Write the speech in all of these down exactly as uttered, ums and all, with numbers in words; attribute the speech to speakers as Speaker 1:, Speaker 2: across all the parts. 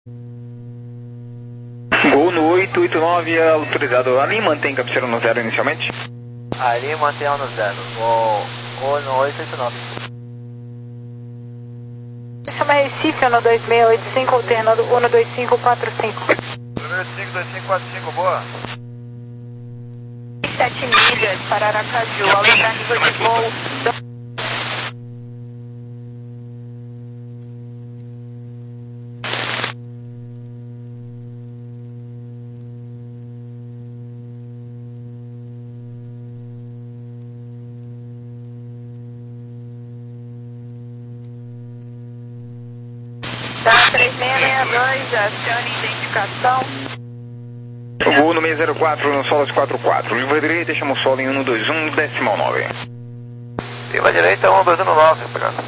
Speaker 1: Gol no oito oito nove, autorizado. Ali mantém cabeceira no zero inicialmente?
Speaker 2: Ali mantém no zero. Gol, gol no oito oito nove.
Speaker 3: Chama Recife, um dois seis oito cinco, alternando um dois cinco quatro cinco.
Speaker 2: Número cinco dois cinco quatro cinco, boa.
Speaker 3: sete milhas para Aracaju, ao entrar nível de voo. Tá, três seis seis dois, acione identificação.
Speaker 1: Voo no seis zero quatro, no solo quatro quatro. Viva direita, chamamos solo em um dois um, decimal nove.
Speaker 2: Viva direita, um dois um nove, obrigado.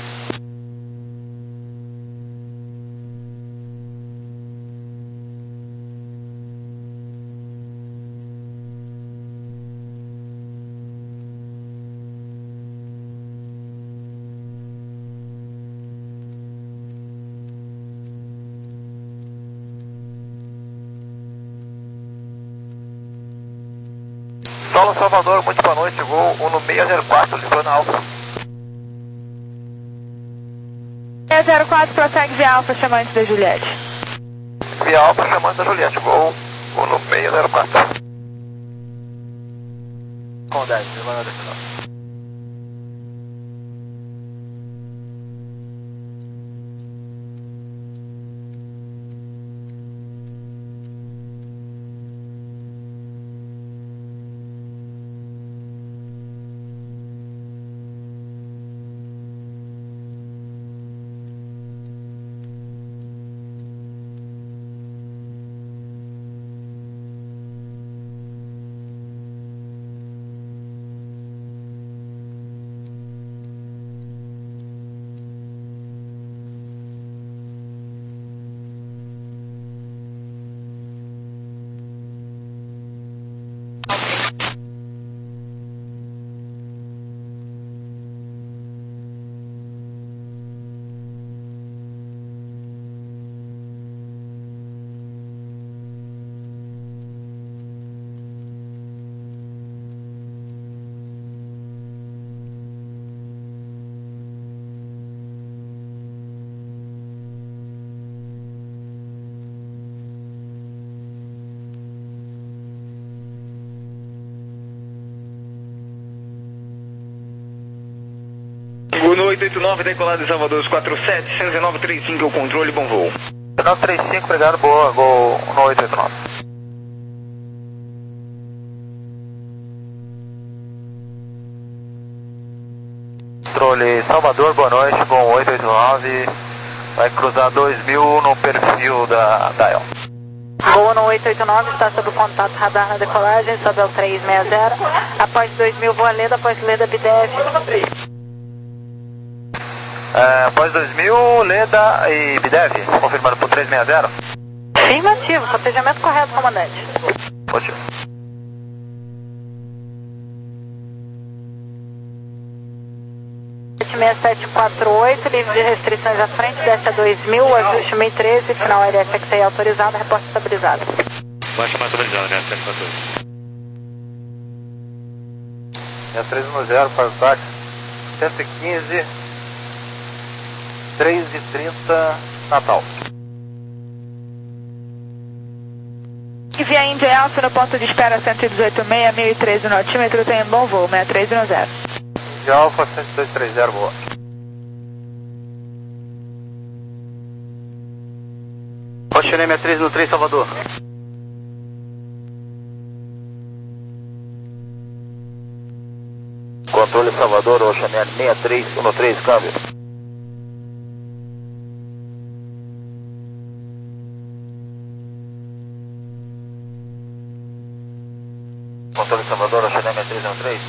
Speaker 2: Solo Salvador, muito boa noite, gol um no seis zero quatro, livrando Alfa.
Speaker 3: seis zero quatro, prossegue via Alfa, chamante da Juliette.
Speaker 2: Via Alfa, chamante da Juliette, gol um no seis zero quatro. Com dez, livrando decisão.
Speaker 1: Gol no oito oito nove, decolado de Salvador, quatro sete, um nove três cinco, o controle, bom voo.
Speaker 2: nove três cinco, obrigado, boa, gol no oito oito nove. Controle Salvador, boa noite, bom oito oito nove, vai cruzar dois mil no perfil da Dial.
Speaker 3: Gol no oito oito nove, está sob contato radar na decolagem, sobe ao três seis zero. Após dois mil, voa Leda, após Leda, B D F.
Speaker 2: É, após dois mil, Leda e B D F, confirmando por três seis zero.
Speaker 3: Afirmativo, cotejamento correto, comandante.
Speaker 2: Positivo.
Speaker 3: sete seis sete quatro oito, livre de restrições à frente, desce a dois mil, ajuste mil e treze, final L S X I autorizado, reporte estabilizado.
Speaker 2: Baixa mais estabilizado, né? sete quatro oito. É três um zero para o táxi, cento e quinze, três e trinta, Natal.
Speaker 3: Via Índia Alfa no ponto de espera cento e dezoito seis, mil e treze no altímetro, tem um bom voo, seis três um zero.
Speaker 2: Índia Alfa cento e dois trinta, boa. Oxinei seis três um três, Salvador. Controle Salvador, Oxinei seis três um três, câmbio. Controle Salvador, Oxinei seis três um três.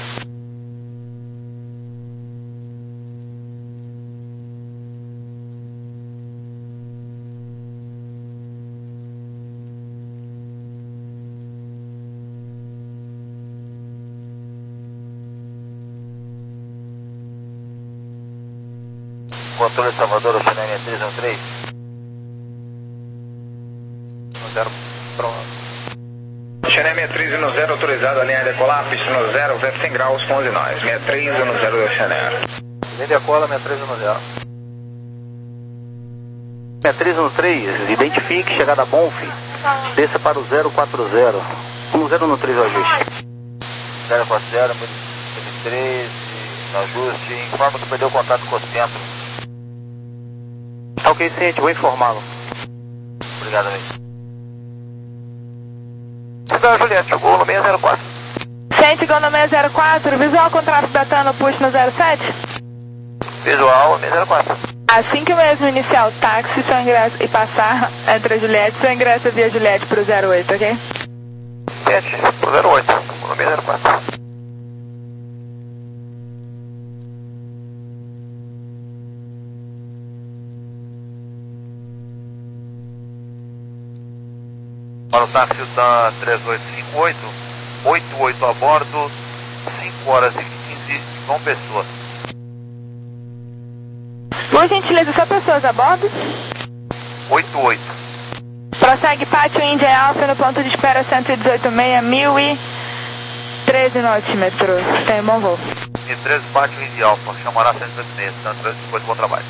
Speaker 2: Controle Salvador, Oxinei seis três um três. zero, pronto.
Speaker 1: Xané sessenta e três no zero, autorizado a linha decolar, pista no zero, vento cem graus, com onze nós. sessenta e três no zero do Xané.
Speaker 2: Linha decola, sessenta e três no zero.
Speaker 4: sessenta e três no três, identifique, chegada Bonf, desça para o zero quatro zero. um zero no três o ajuste.
Speaker 2: zero quatro zero, sessenta e três, ajuste, informa que perdeu o contato com o centro.
Speaker 4: Tá ok, ciente, vou informá-lo.
Speaker 2: Obrigado, amigo. Cidade Juliette, gol no seis zero quatro.
Speaker 3: Ciente, gol no seis zero quatro, visual com tráfego da Tano, push no zero sete.
Speaker 2: Visual, seis zero quatro.
Speaker 3: Assim que mesmo iniciar o táxi, seu ingresso e passar entre a Juliette, seu ingresso via Juliette para o zero oito, ok?
Speaker 2: sete, pro zero oito, gol no seis zero quatro. Para o táxi da três oito cinco oito, oito oito a bordo, cinco horas e quinze, João Pessoa.
Speaker 3: Por gentileza, só pessoas a bordo?
Speaker 2: oito oito.
Speaker 3: Prossegue Pátio Índia Alfa no ponto de espera cento e dezoito seis, mil e treze notímetros. Tem bom voo.
Speaker 2: E treze Pátio Índia Alfa, chamará cento e dezoito seis, cento e cinquenta, bom trabalho.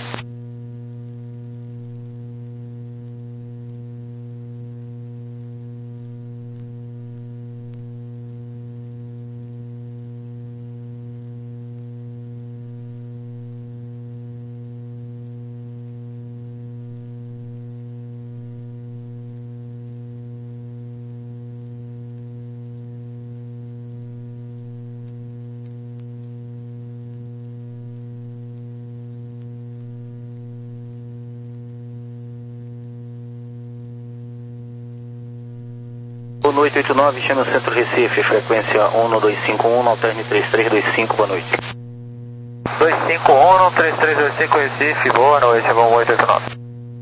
Speaker 4: No oito oito nove, chame o Centro Recife, frequência um dois cinco um, alterne três três dois cinco, boa noite.
Speaker 2: dois cinco um, três três dois cinco Recife, boa noite, vamos oito oito nove.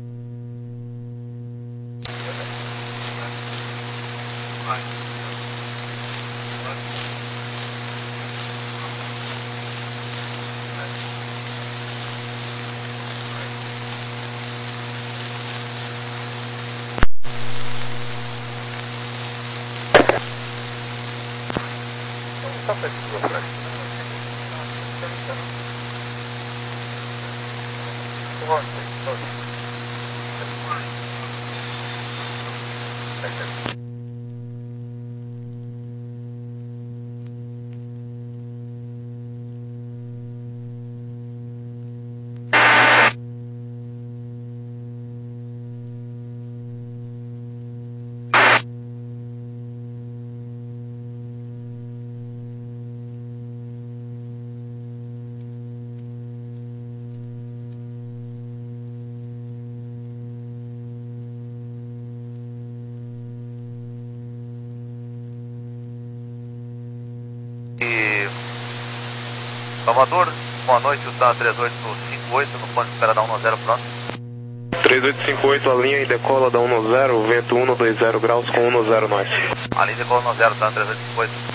Speaker 2: Salvador, boa noite, o TAN três oito cinco oito, no ponto de espera da um zero, pronto.
Speaker 5: três oito cinco oito, a linha e decola da um zero, vento um dois zero graus com um zero nós.
Speaker 2: A linha decola no zero, TAN três oito cinco oito.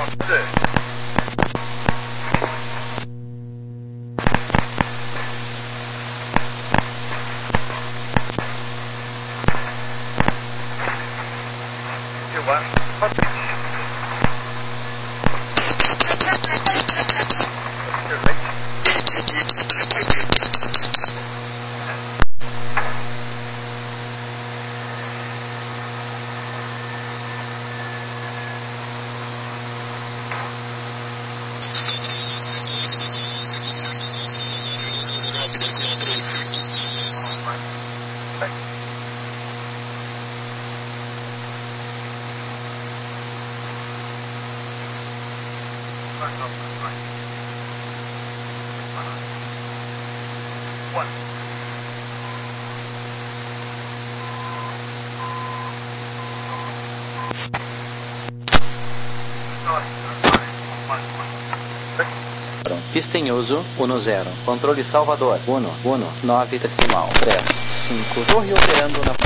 Speaker 6: Pista em uso, um zero. Controle Salvador, um, um, nove decimal, três, cinco. Torre operando na...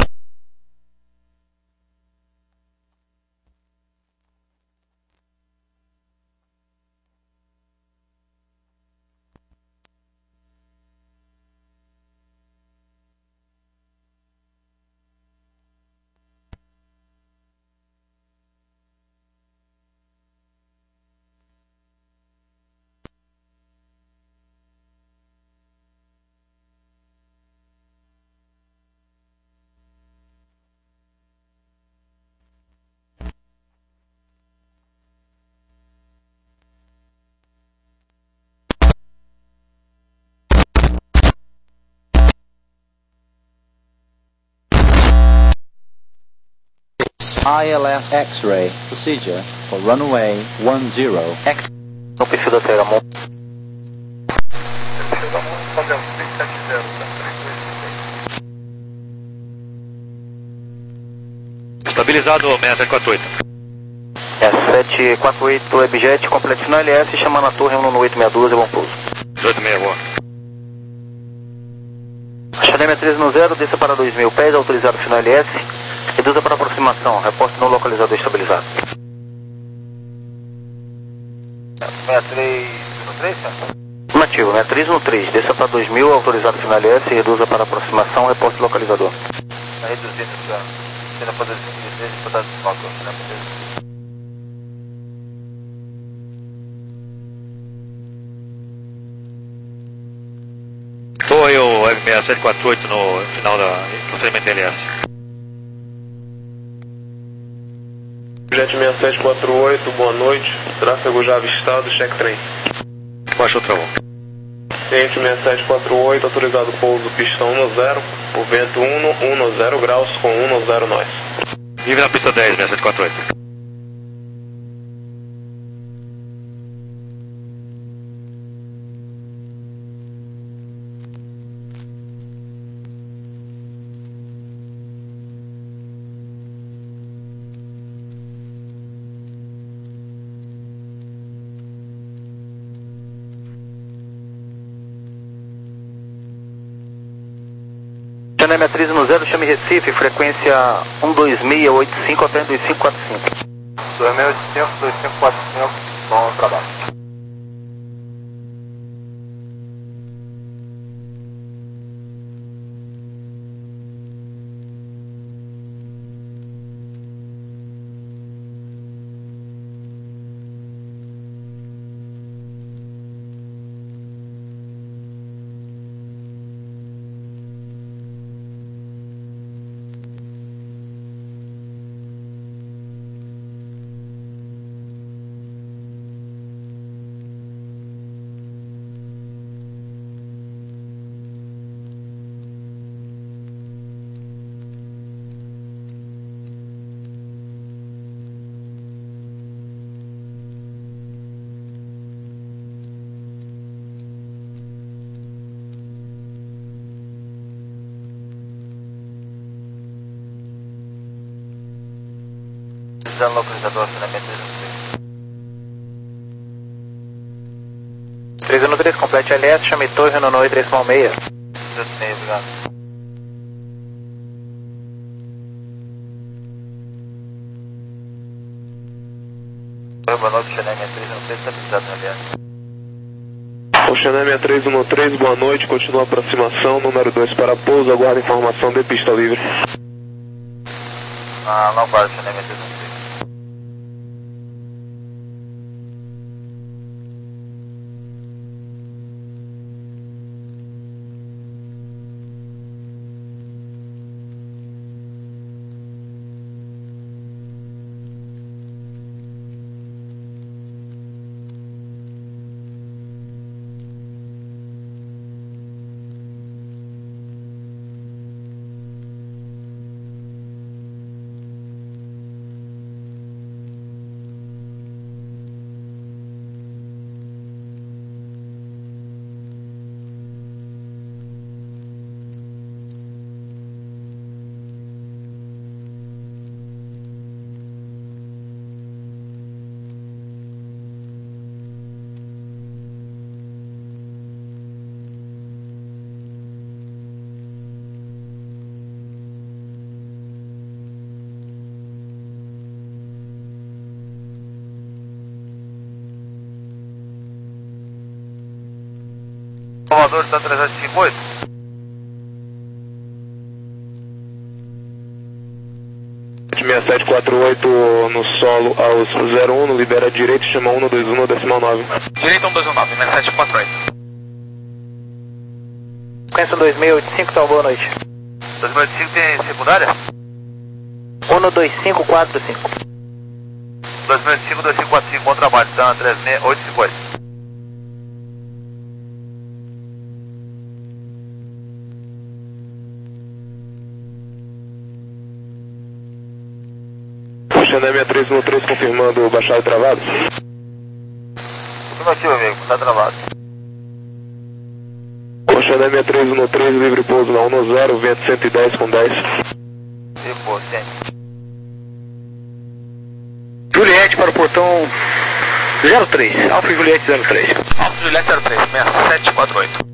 Speaker 6: I L S X-ray procedure for runway one zero. X.
Speaker 4: No perfil da Tegamon.
Speaker 2: Estabilizado seis sete quatro oito.
Speaker 4: É sete quatro oito Webjet, completo no L S, chamando a torre um no oito seis dois, é bom pouso.
Speaker 2: oito seis, boa.
Speaker 4: Academia treze no zero, desça para dois mil pés, autorizado final L S. Reduza para aproximação, reporte no localizador estabilizado.
Speaker 2: seis três no três, senhor?
Speaker 4: Nativo, seis três no três, desça para dois mil, autorizado final L S, reduza para aproximação, reporte localizador.
Speaker 2: Está reduzindo, senhor. Você não pode dizer, você pode dar desfoque, você não pode... Torre o F seis sete quatro oito no final da procedimento L S.
Speaker 5: Jet seis sete quatro oito, boa noite. Tráfego já avistado, check trem.
Speaker 2: Baixa o travão.
Speaker 5: Cliente seis sete quatro oito, autorizado pouso pistão um zero, o vento um zero graus com um zero nós.
Speaker 2: Vive na pista dez, seis sete quatro oito.
Speaker 4: Janela treze no zero, chame Recife, frequência um dois seis oito cinco até dois cinco quatro cinco.
Speaker 2: dois seis oito cinco, dois cinco quatro cinco, bom trabalho. Precisando localizador, acionamento
Speaker 4: treze no três, complete L S, chame torre no oito três seis.
Speaker 2: oito seis, obrigado. Boa noite, Xané seis três um três, estabilizado no L S.
Speaker 5: O Xané seis três um três, boa noite, continua a aproximação, número dois para pouso, aguarda informação de pista livre.
Speaker 2: Ah, não guarda, Xané seis três um três. Salvador está trezentos e cinquenta e oito.
Speaker 5: seis sete quatro oito no solo aos zero um, libera direito, chama um dois um, decimal nove.
Speaker 2: Direito um dois um nove, seis sete quatro oito.
Speaker 4: Sequência dois mil e oitenta e cinco, tá, boa noite.
Speaker 2: dois mil e oitenta e cinco tem secundária?
Speaker 4: um dois cinco quatro cinco.
Speaker 2: dois mil e oitenta e cinco, dois cinco quatro cinco, bom trabalho, tá, três seis oito cinco oito.
Speaker 5: Xané seis três um três confirmando baixado travado.
Speaker 2: Confirmativo, amigo, tá travado.
Speaker 5: O Xané seis três um três, livre pouso na um zero, vento cento e dez com dez.
Speaker 2: E pô, sim.
Speaker 4: Juliette para o portão zero três, Alfa Juliette zero três.
Speaker 2: Alfa Juliette zero três, seis sete quatro oito.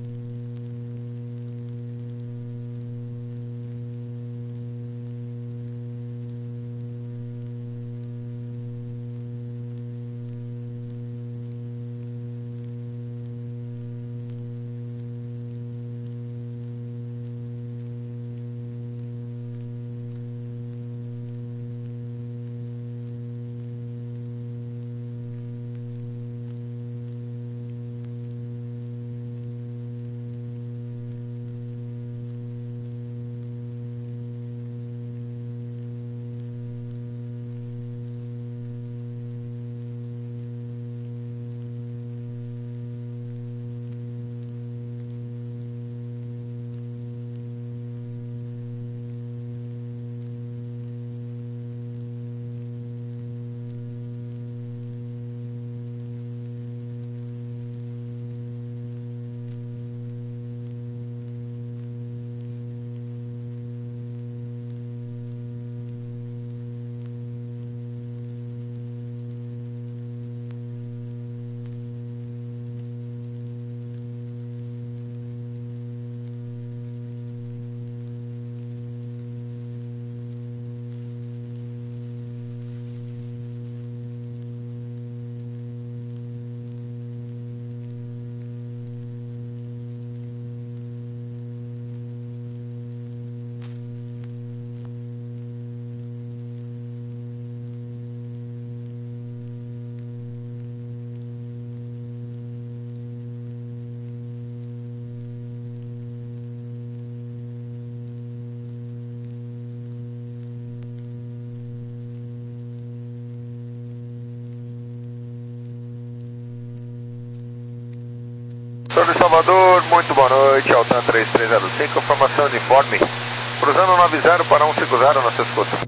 Speaker 2: Torre Salvador, muito boa noite, Altan três três zero cinco, formação de informe, cruzando nove zero para um cinco zero na sua escuta.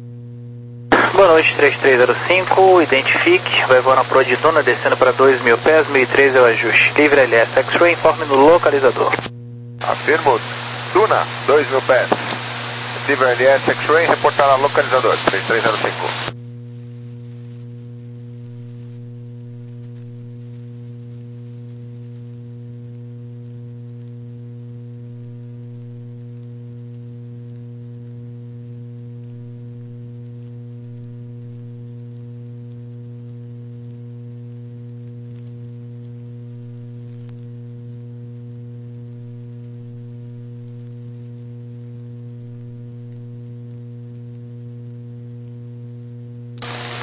Speaker 4: Boa noite, três três zero cinco, identifique, vai voar na proa de Duna, descendo para dois mil pés, mil e três é o ajuste. Livre L S X-Ray, informe no localizador.
Speaker 2: Afirmo, Duna, dois mil pés. Livre L S X-Ray, reportar a localizador, três três zero cinco.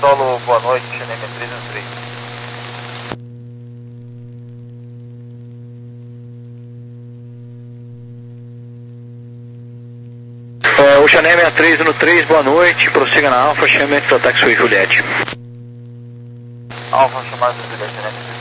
Speaker 2: Solo, boa noite, Xaneme três um três.
Speaker 4: É, o Xaneme sessenta e três no três, boa noite, prossiga na Alfa, chame para Taxiway Juliette.
Speaker 2: Alfa, chamada Juliette, Xaneme três.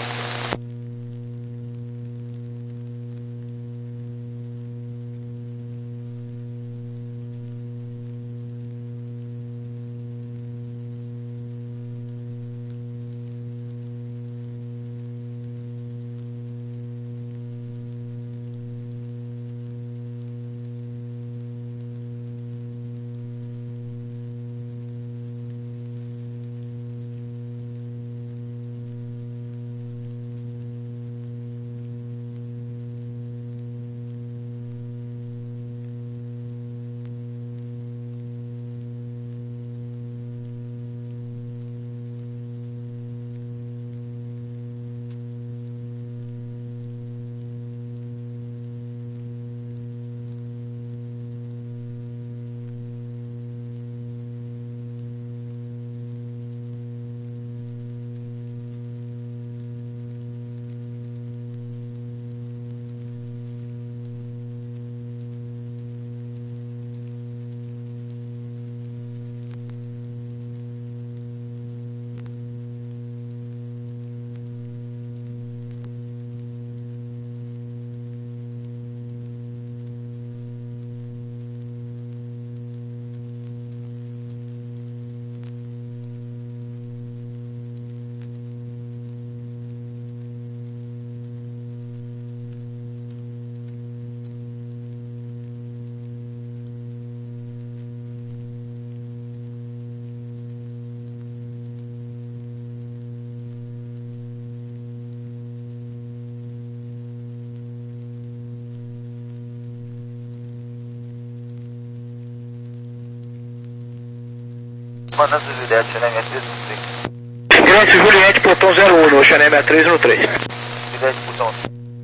Speaker 2: Comandante Juliette, Xaneme três um três.
Speaker 4: Grande Juliette, portão zero um, no Xaneme sessenta e três no três.
Speaker 2: Juliette, portão.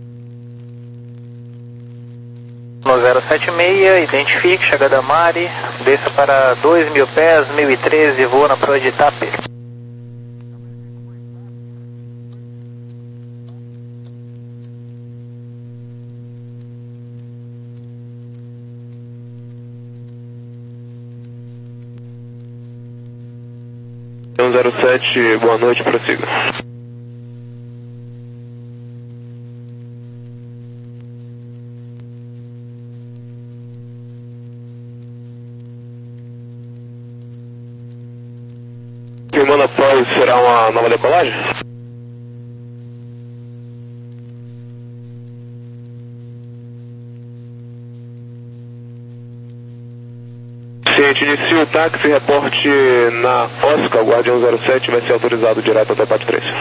Speaker 4: No zero sete seis, identifique, chegada Mari, desça para dois mil pés, mil e treze, voa na proa de Itape.
Speaker 5: um zero sete, boa noite, prossiga. Firmando após, será uma nova decolagem? Ciente, inicie o táxi, reporte na Oscar, o Guardião zero sete vai ser autorizado direto até Pat três.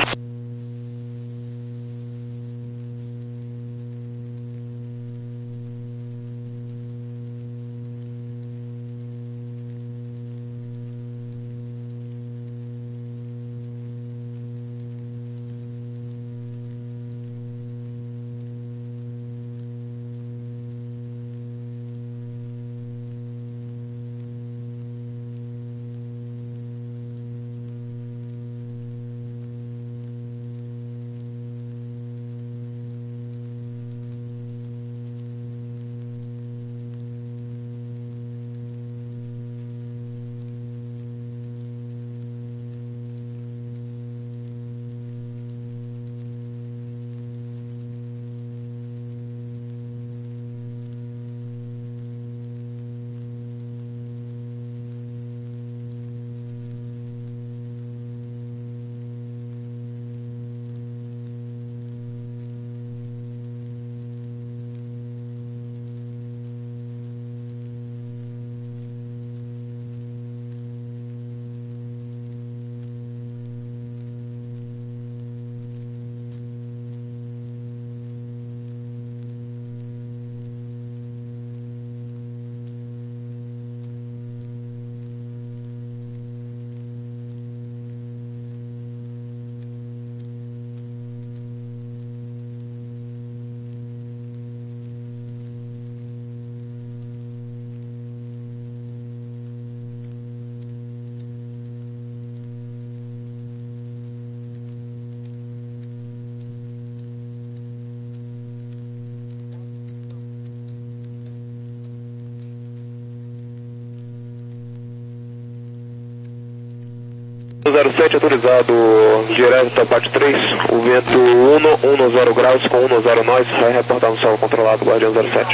Speaker 5: zero sete autorizado direto da parte três, o vento um zero graus com um zero nós, vai reportar no solo controlado, Guardião zero sete.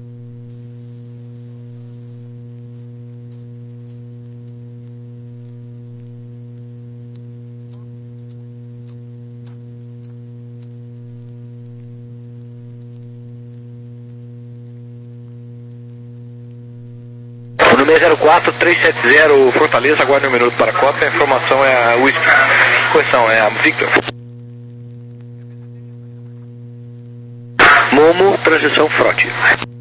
Speaker 7: Número zero quatro três sete zero Fortaleza, aguarde um minuto para a cota, a informação é a Whisky. Correção, é a Victor. Momo, transição Frote.